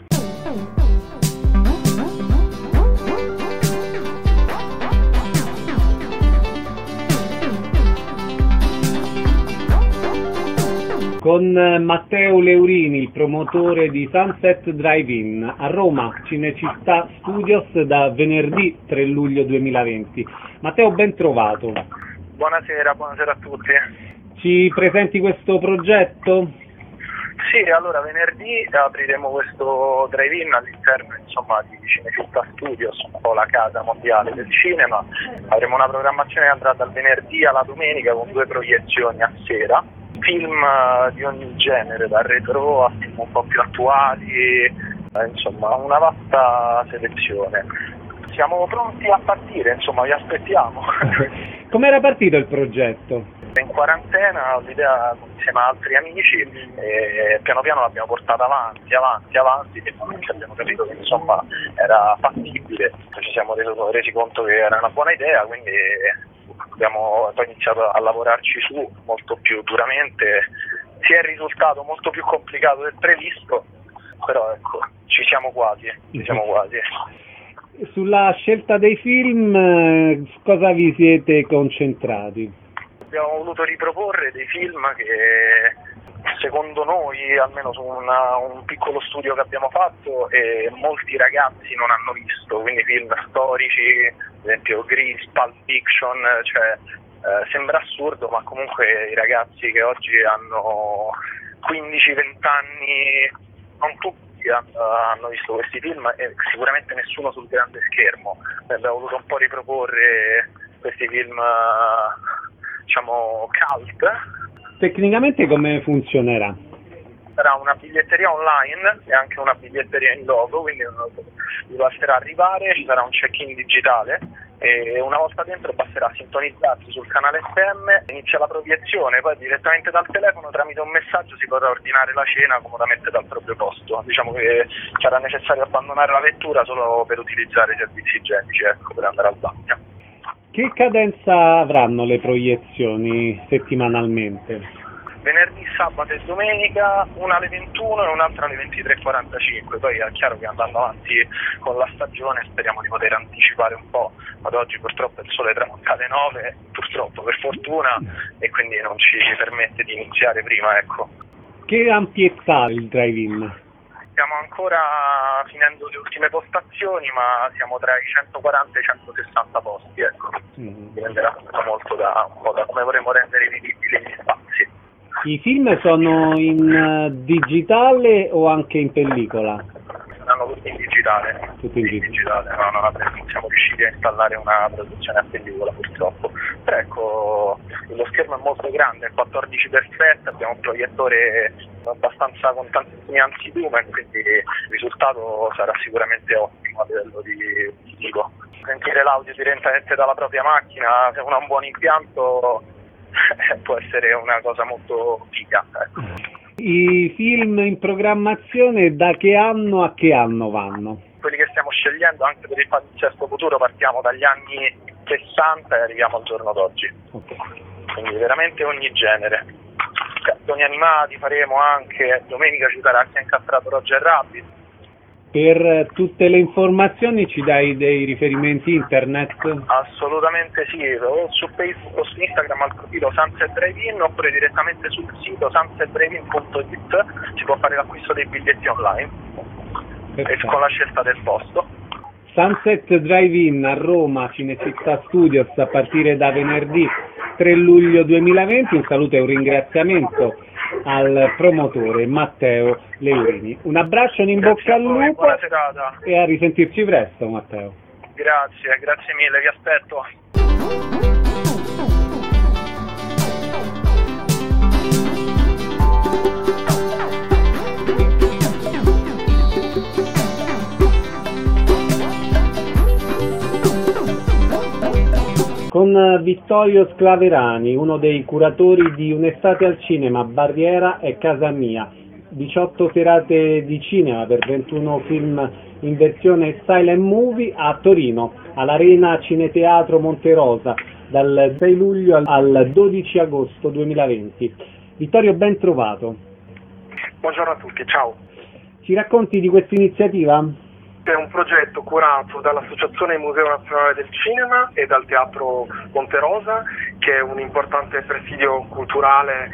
con Matteo Leurini, il promotore di Sunset Drive-In a Roma, Cinecittà Studios, da venerdì tre luglio duemilaventi. Matteo, ben trovato. Buonasera, buonasera a tutti. Ci presenti questo progetto? Sì, allora venerdì apriremo questo drive-in all'interno insomma di Cinecittà Studios, un po' la casa mondiale del cinema. Avremo una programmazione che andrà dal venerdì alla domenica con due proiezioni a sera, film di ogni genere, da retro a film un po' più attuali, eh, insomma una vasta selezione. Siamo pronti a partire, insomma vi aspettiamo. Com'era partito il progetto? In quarantena ho l'idea insieme a altri amici e piano piano l'abbiamo portata avanti, avanti, avanti e abbiamo capito che insomma era fattibile, ci siamo resi, resi conto che era una buona idea, quindi abbiamo poi iniziato a lavorarci su molto più duramente. Si è risultato molto più complicato del previsto, però ecco, ci siamo quasi, ci siamo quasi. Sulla scelta dei film, cosa vi siete concentrati? Abbiamo voluto riproporre dei film che secondo noi, almeno su una, un piccolo studio che abbiamo fatto, e molti ragazzi non hanno visto, quindi film storici, ad esempio Grease, Pulp Fiction, cioè eh, sembra assurdo, ma comunque i ragazzi che oggi hanno quindici venti anni, non tutti hanno visto questi film e sicuramente nessuno sul grande schermo. Abbiamo voluto un po' riproporre questi film, diciamo, cult. Tecnicamente come funzionerà? Sarà una biglietteria online e anche una biglietteria in loco, quindi vi basterà arrivare, ci sarà un check-in digitale e una volta dentro basterà sintonizzarsi sul canale F M, inizia la proiezione, poi direttamente dal telefono tramite un messaggio si potrà ordinare la cena comodamente dal proprio posto. Diciamo che sarà necessario abbandonare la vettura solo per utilizzare i servizi igienici, ecco, per andare al bagno. Che cadenza avranno le proiezioni settimanalmente? Venerdì, sabato e domenica, una alle ventuno e un'altra alle ventitré e quarantacinque. Poi è chiaro che andando avanti con la stagione speriamo di poter anticipare un po', ma ad oggi purtroppo il sole tramonta alle nove, purtroppo per fortuna, e quindi non ci permette di iniziare prima, ecco. Che ampiezza il drive-in? Stiamo ancora finendo le ultime postazioni, ma siamo tra i centoquaranta e i centosessanta posti, ecco. Mm. Dipenderà molto da, un po' da come vorremmo rendere vivibili gli spazi. I film sono in digitale o anche in pellicola? Saranno tutti in digitale. Tutti in digitale. No, no, non siamo riusciti a installare una produzione a pellicola purtroppo. Però ecco, lo schermo è molto grande, è quattordici per sette, abbiamo un proiettore abbastanza con tantissimi anti-lumen, quindi il risultato sarà sicuramente ottimo a livello di visivo. Sentire l'audio direttamente dalla propria macchina, se uno ha un buon impianto, può essere una cosa molto figa, ecco. I film in programmazione da che anno a che anno vanno? Quelli che stiamo scegliendo anche per il palinsesto futuro partiamo dagli anni sessanta e arriviamo al giorno d'oggi. Okay. Quindi veramente ogni genere. Cartoni animati faremo anche, domenica ci sarà anche incastrato Roger Rabbit. Per tutte le informazioni ci dai dei riferimenti internet? Assolutamente sì, o su Facebook o su Instagram al profilo Sunset Drive-In oppure direttamente sul sito sunset drive in punto it si può fare l'acquisto dei biglietti online. Perfetto. E con la scelta del posto. Sunset Drive-In a Roma, Cinecittà Studios, a partire da venerdì tre luglio duemilaventi. Un saluto e un ringraziamento al promotore Matteo Leurini. Un abbraccio, un in bocca al lupo, buona serata. E a risentirci presto, Matteo. Grazie, grazie mille, vi aspetto. Con Vittorio Sclaverani, uno dei curatori di Un'estate al cinema, Barriera è casa mia. diciotto serate di cinema per ventuno film in versione silent movie a Torino, all'Arena Cineteatro Monterosa, dal sei luglio al dodici agosto duemilaventi. Vittorio, ben trovato. Buongiorno a tutti, ciao. Ci racconti di questa iniziativa? È un progetto curato dall'Associazione Museo Nazionale del Cinema e dal Teatro Monterosa, che è un importante presidio culturale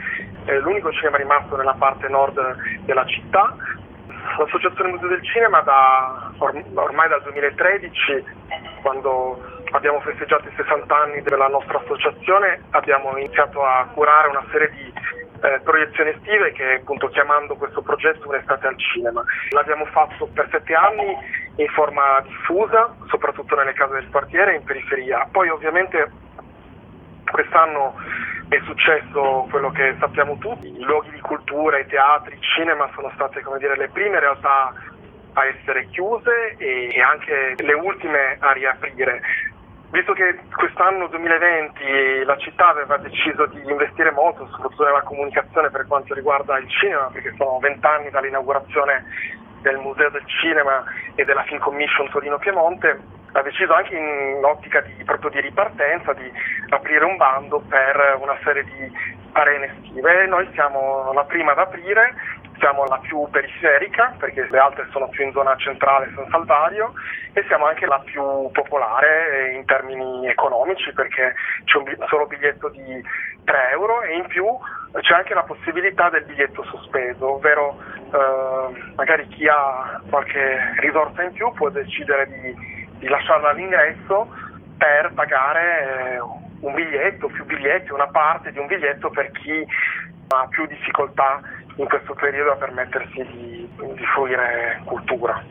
è l'unico cinema rimasto nella parte nord della città. L'Associazione Museo del Cinema da or- ormai dal duemilatredici, quando abbiamo festeggiato i sessanta anni della nostra associazione, abbiamo iniziato a curare una serie di eh, proiezioni estive che, appunto, chiamando questo progetto Un'estate al cinema. L'abbiamo fatto per sette anni in forma diffusa, soprattutto nelle case del quartiere e in periferia. Poi ovviamente quest'anno è successo quello che sappiamo tutti: i luoghi di cultura, i teatri, il cinema sono state, come dire, le prime realtà a essere chiuse e, e anche le ultime a riaprire. Visto che quest'anno duemilaventi la città aveva deciso di investire molto, soprattutto nella comunicazione per quanto riguarda il cinema, perché sono vent'anni dall'inaugurazione del Museo del Cinema e della Film Commission Torino Piemonte, ha deciso anche in ottica di, proprio di ripartenza, di aprire un bando per una serie di arene estive. Noi siamo la prima ad aprire, siamo la più periferica perché le altre sono più in zona centrale San Salvario, e siamo anche la più popolare in termini economici perché c'è un solo biglietto di tre euro e in più c'è anche la possibilità del biglietto sospeso, ovvero eh, magari chi ha qualche risorsa in più può decidere di di lasciarla all'ingresso per pagare eh, un biglietto, più biglietti, una parte di un biglietto per chi ha più difficoltà in questo periodo a permettersi di, di fruire cultura.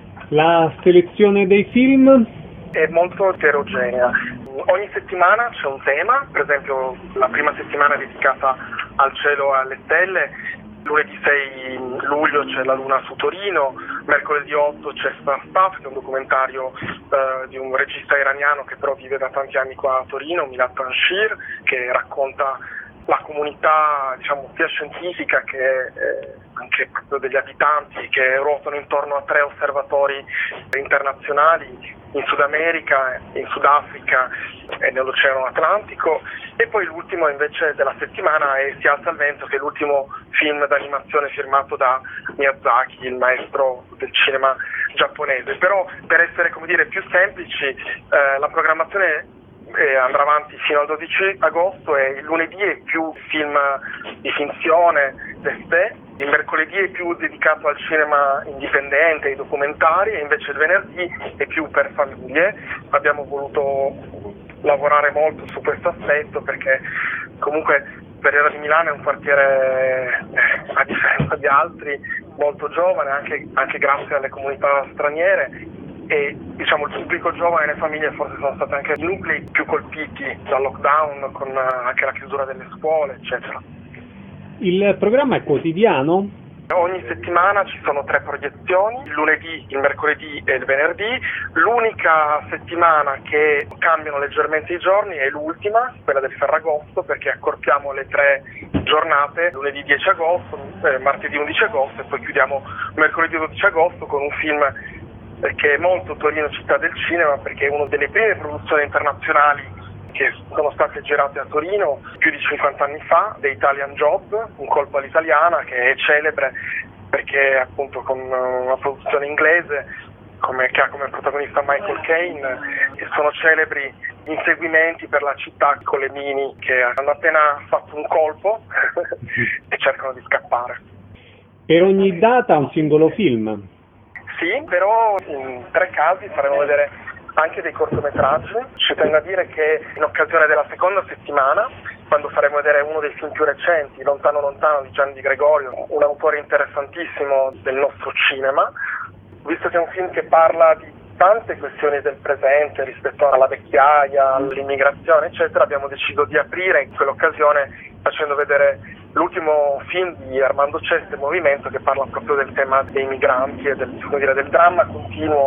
La selezione dei film è molto eterogenea. Ogni settimana c'è un tema, per esempio la prima settimana è dedicata al cielo e alle stelle. Lunedì sei luglio c'è La Luna su Torino, mercoledì otto c'è Star Stuff, che è un documentario eh, di un regista iraniano che però vive da tanti anni qua a Torino, Milad Tanshir, che racconta la comunità, diciamo, sia scientifica che eh, anche proprio degli abitanti, che ruotano intorno a tre osservatori internazionali in Sud America, in Sudafrica e nell'Oceano Atlantico. E poi l'ultimo invece della settimana è Si alza il vento, che è l'ultimo film d'animazione firmato da Miyazaki, il maestro del cinema giapponese. Però per essere, come dire, più semplici, eh, la programmazione eh, andrà avanti fino al dodici agosto e il lunedì è più film di finzione, d'essè, il mercoledì è più dedicato al cinema indipendente, ai documentari, e invece il venerdì è più per famiglie. Abbiamo voluto lavorare molto su questo aspetto perché comunque Perriera di Milano è un quartiere, eh, a differenza di altri, molto giovane, anche, anche grazie alle comunità straniere, e diciamo il pubblico giovane e le famiglie forse sono stati anche i nuclei più colpiti dal lockdown, con anche la chiusura delle scuole, eccetera. Il programma è quotidiano? Ogni settimana ci sono tre proiezioni, il lunedì, il mercoledì e il venerdì. L'unica settimana che cambiano leggermente i giorni è l'ultima, quella del Ferragosto, perché accorpiamo le tre giornate, lunedì dieci agosto, eh, martedì undici agosto e poi chiudiamo mercoledì dodici agosto con un film che è molto Torino città del cinema, perché è una delle prime produzioni internazionali che sono state girate a Torino più di cinquanta anni fa, The Italian Job, un colpo all'italiana, che è celebre perché appunto con una produzione inglese come, che ha come protagonista Michael Caine, e sono celebri gli inseguimenti per la città con le mini che hanno appena fatto un colpo e cercano di scappare. Per ogni data un singolo film? Sì, però in tre casi faremo vedere anche dei cortometraggi. Ci tengo a dire che in occasione della seconda settimana, quando faremo vedere uno dei film più recenti, Lontano Lontano di Gianni Di Gregorio, un autore interessantissimo del nostro cinema, visto che è un film che parla di tante questioni del presente rispetto alla vecchiaia, all'immigrazione, eccetera, abbiamo deciso di aprire in quell'occasione facendo vedere l'ultimo film di Armando Ceste, Movimento, che parla proprio del tema dei migranti e del, come dire, del dramma continuo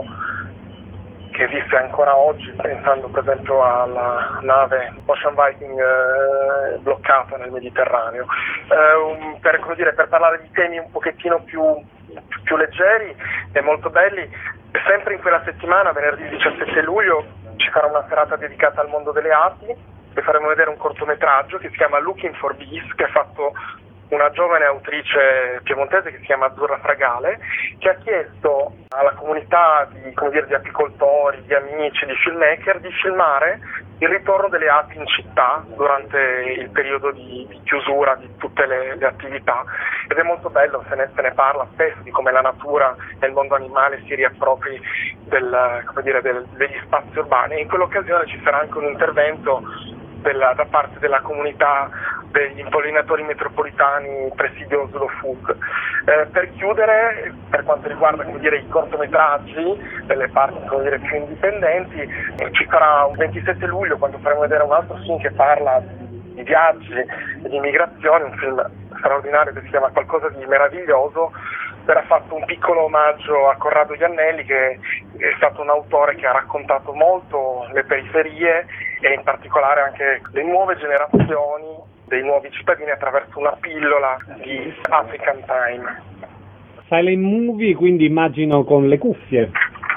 che esiste ancora oggi, pensando per esempio alla nave Ocean Viking eh, bloccata nel Mediterraneo. Eh, um, per, come dire, per parlare di temi un pochettino più, più leggeri e molto belli, sempre in quella settimana, venerdì diciassette luglio, ci sarà una serata dedicata al mondo delle arti e faremo vedere un cortometraggio che si chiama Looking for Bees, che è fatto una giovane autrice piemontese che si chiama Azzurra Fragale, che ha chiesto alla comunità di, come dire, di apicoltori, di amici, di filmmaker di filmare il ritorno delle api in città durante il periodo di, di chiusura di tutte le, le attività, ed è molto bello, se ne, se ne parla spesso di come la natura e il mondo animale si riappropri del, come dire, del, degli spazi urbani, e in quell'occasione ci sarà anche un intervento della, da parte della comunità degli impollinatori metropolitani Presidio Slow Food. Eh, per chiudere, per quanto riguarda, come dire, i cortometraggi delle parti, come dire, più indipendenti, eh, ci sarà un ventisette luglio, quando faremo vedere un altro film che parla di viaggi e di immigrazione, un film straordinario che si chiama Qualcosa di meraviglioso. Verrà fatto un piccolo omaggio a Corrado Iannelli, che è stato un autore che ha raccontato molto le periferie e in particolare anche le nuove generazioni dei nuovi cittadini attraverso una pillola di African Time. Silent Movie, quindi immagino con le cuffie.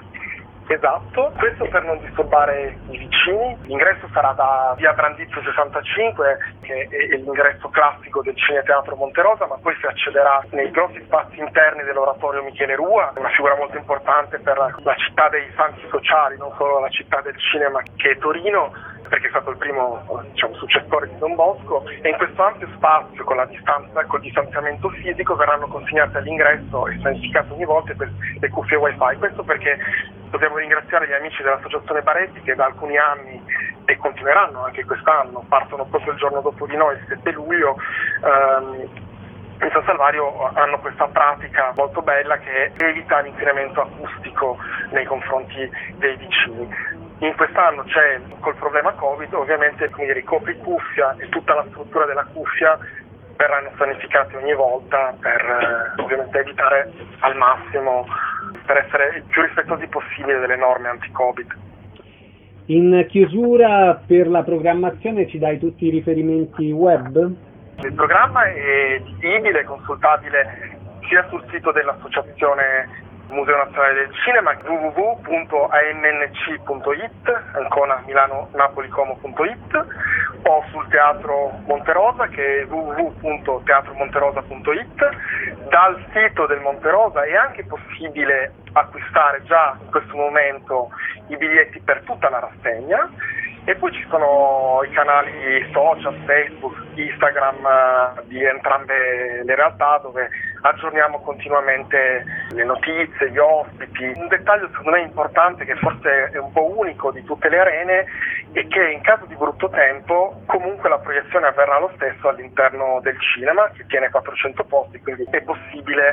Esatto, questo per non disturbare i vicini. L'ingresso sarà da via Brandizzo sessantacinque, che è l'ingresso classico del Cineteatro Monterosa, ma poi si accederà nei grossi spazi interni dell'oratorio Michele Rua, una figura molto importante per la città dei santi sociali, non solo la città del cinema che è Torino, perché è stato il primo, diciamo, successore di Don Bosco, e in questo ampio spazio con la distanza, col distanziamento fisico, verranno consegnate all'ingresso e sanificate ogni volta le cuffie wifi. Questo perché dobbiamo ringraziare gli amici dell'Associazione Baretti, che da alcuni anni, e continueranno anche quest'anno, partono proprio il giorno dopo di noi, il sette luglio, ehm, in San Salvario hanno questa pratica molto bella che evita l'inquinamento acustico nei confronti dei vicini. In quest'anno c'è, col problema Covid, ovviamente, come dire, i copricuffia e tutta la struttura della cuffia verranno sanificati ogni volta per eh, ovviamente evitare al massimo, per essere il più rispettosi possibile delle norme anti-Covid. In chiusura, per la programmazione ci dai tutti i riferimenti web? Il programma è visibile, consultabile sia sul sito dell'associazione Museo Nazionale del Cinema, w w w punto a m n c punto i t, Ancona Milano Napoli Como punto i t, o sul Teatro Monterosa, che è w w w punto teatro monterosa punto i t. Dal sito del Monterosa è anche possibile acquistare già in questo momento i biglietti per tutta la rassegna. E poi ci sono i canali social, Facebook, Instagram di entrambe le realtà, dove aggiorniamo continuamente le notizie, gli ospiti. Un dettaglio secondo me importante, che forse è un po' unico di tutte le arene, è che in caso di brutto tempo comunque la proiezione avverrà lo stesso all'interno del cinema, che tiene quattrocento posti, quindi è possibile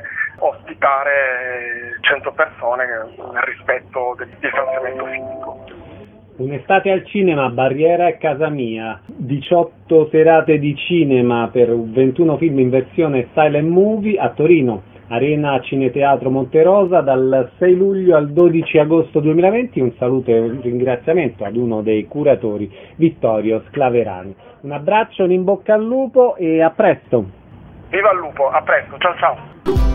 ospitare cento persone nel rispetto del distanziamento fisico. Un'estate al cinema, Barriera e Casa Mia, diciotto serate di cinema per ventuno film in versione Silent Movie a Torino, Arena Cineteatro Monterosa, dal sei luglio al dodici agosto duemilaventi. Un saluto e un ringraziamento ad uno dei curatori, Vittorio Sclaverani. Un abbraccio, un in bocca al lupo e a presto! Viva il lupo, a presto, ciao ciao!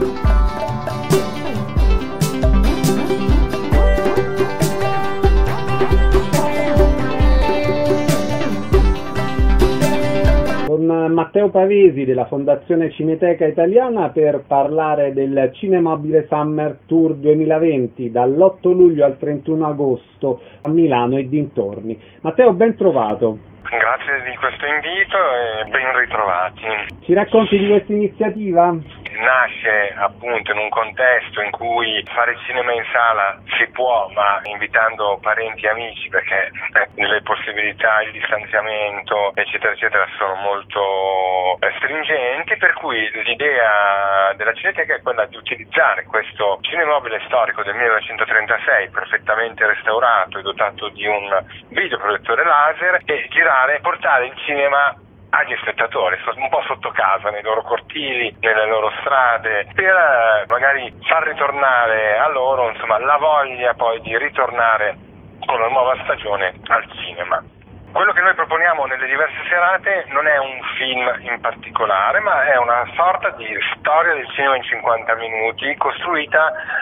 Con Matteo Pavesi della Fondazione Cineteca Italiana per parlare del Cinemobile Summer Tour duemilaventi dall'otto luglio al trentuno agosto a Milano e dintorni. Matteo, ben trovato. Grazie di questo invito e ben ritrovati. Ci racconti di questa iniziativa? Nasce appunto in un contesto in cui fare cinema in sala si può, ma invitando parenti e amici, perché eh, le possibilità, il distanziamento eccetera eccetera sono molto eh, stringenti, per cui l'idea della Cineteca è quella di utilizzare questo cinemobile storico del millenovecentotrentasei, perfettamente restaurato e dotato di un videoproiettore laser, e girare e portare il cinema agli spettatori, un po' sotto casa, nei loro cortili, nelle loro strade, per magari far ritornare a loro, insomma, la voglia poi di ritornare con la nuova stagione al cinema. Quello che noi proponiamo nelle diverse serate non è un film in particolare, ma è una sorta di storia del cinema in cinquanta minuti, costruita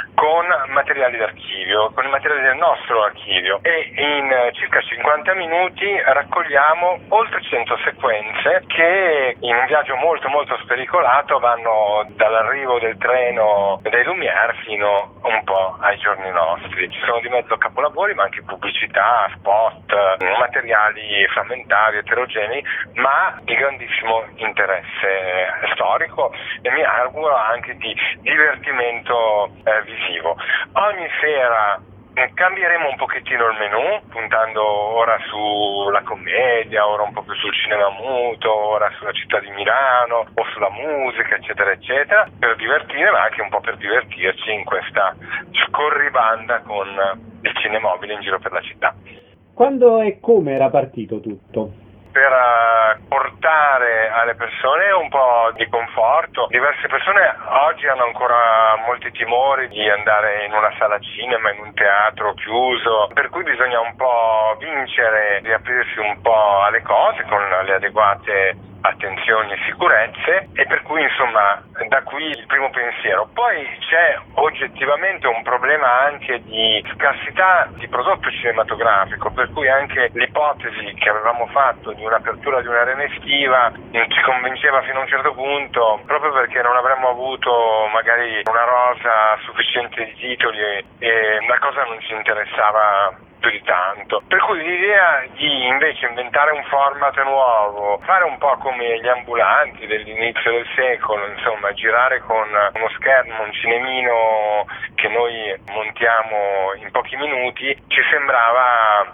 con materiali d'archivio, con i materiali del nostro archivio, e in circa cinquanta minuti raccogliamo oltre cento sequenze che in un viaggio molto molto spericolato vanno dall'arrivo del treno dei Lumière fino un po' ai giorni nostri. Ci sono di mezzo capolavori, ma anche pubblicità, spot, materiali frammentari, eterogenei, ma di grandissimo interesse storico e mi auguro anche di divertimento eh, visivo. Ogni sera cambieremo un pochettino il menù, puntando ora sulla commedia, ora un po' più sul cinema muto, ora sulla città di Milano o sulla musica, eccetera eccetera, per divertire, ma anche un po' per divertirci in questa scorribanda con il Cinemobile in giro per la città. Quando e come era partito tutto? Per uh, portare alle persone un po' di conforto. Diverse persone oggi hanno ancora molti timori di andare in una sala cinema, in un teatro chiuso, per cui bisogna un po' vincere, riaprirsi un po' alle cose con le adeguate attenzioni e sicurezze, e per cui insomma da qui il primo pensiero. Poi c'è oggettivamente un problema anche di scarsità di prodotto cinematografico, per cui anche l'ipotesi che avevamo fatto di un'apertura di un'arena estiva ci convinceva fino a un certo punto, proprio perché non avremmo avuto magari una rosa sufficiente di titoli e la cosa non ci interessava più di tanto. Per cui l'idea di invece inventare un format nuovo, fare un po' come gli ambulanti dell'inizio del secolo, insomma girare con uno schermo, un cinemino che noi montiamo in pochi minuti, ci sembrava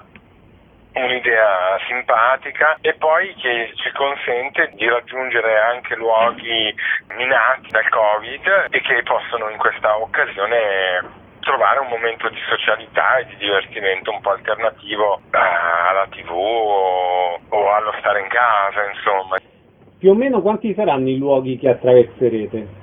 un'idea simpatica e poi che ci consente di raggiungere anche luoghi minati dal Covid e che possono in questa occasione trovare un momento di socialità e di divertimento un po' alternativo alla tivù o, o allo stare in casa, insomma. Più o meno quanti saranno i luoghi che attraverserete?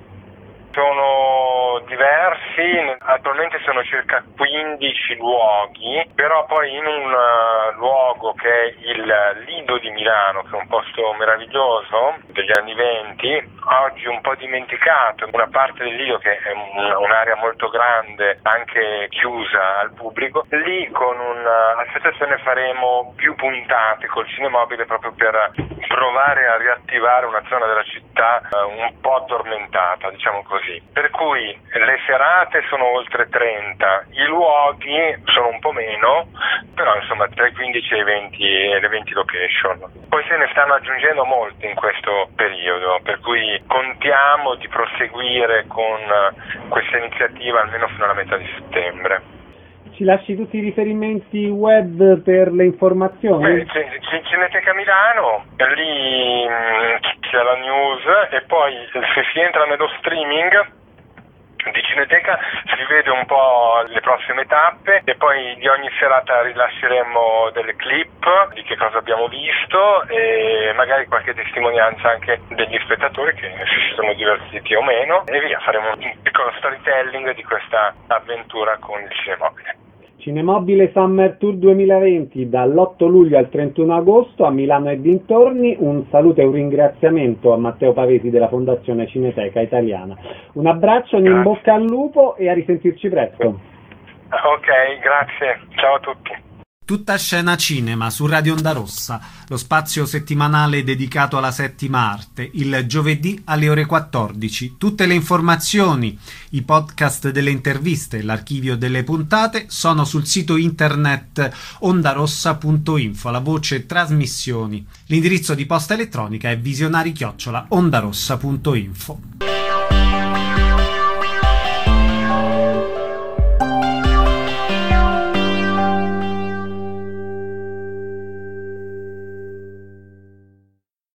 Sono diversi, attualmente sono circa quindici luoghi, però poi in un uh, luogo che è il Lido di Milano, che è un posto meraviglioso degli anni venti, oggi un po' dimenticato, una parte del Lido che è un, un'area molto grande, anche chiusa al pubblico, lì con un'associazione faremo più puntate col Cinemobile proprio per provare a riattivare una zona della città uh, un po' addormentata, diciamo così. Per cui le serate sono oltre trenta, i luoghi sono un po' meno, però insomma tra i quindici e i venti e le venti location. Poi se ne stanno aggiungendo molti in questo periodo, per cui contiamo di proseguire con questa iniziativa almeno fino alla metà di settembre. Ci lasci tutti i riferimenti web per le informazioni? Beh, c- c- Cineteca Milano, lì mh, c'è la news, e poi se si entra nello streaming di Cineteca si vede un po' le prossime tappe, e poi di ogni serata rilasceremo delle clip di che cosa abbiamo visto e magari qualche testimonianza anche degli spettatori che si sono divertiti o meno, e via, faremo un piccolo storytelling di questa avventura con il Cinemobile. Cinemobile Summer Tour duemilaventi dall'otto luglio al trentuno agosto a Milano e dintorni. Un saluto e un ringraziamento a Matteo Pavesi della Fondazione Cineteca Italiana. Un abbraccio, un in bocca al lupo e a risentirci presto. Ok, grazie. Ciao a tutti. Tutta scena cinema su Radio Onda Rossa, lo spazio settimanale dedicato alla settima arte, il giovedì alle ore quattordici. Tutte le informazioni, i podcast delle interviste e l'archivio delle puntate sono sul sito internet ondarossa punto info, la voce trasmissioni. L'indirizzo di posta elettronica è visionari chiocciola ondarossa punto info.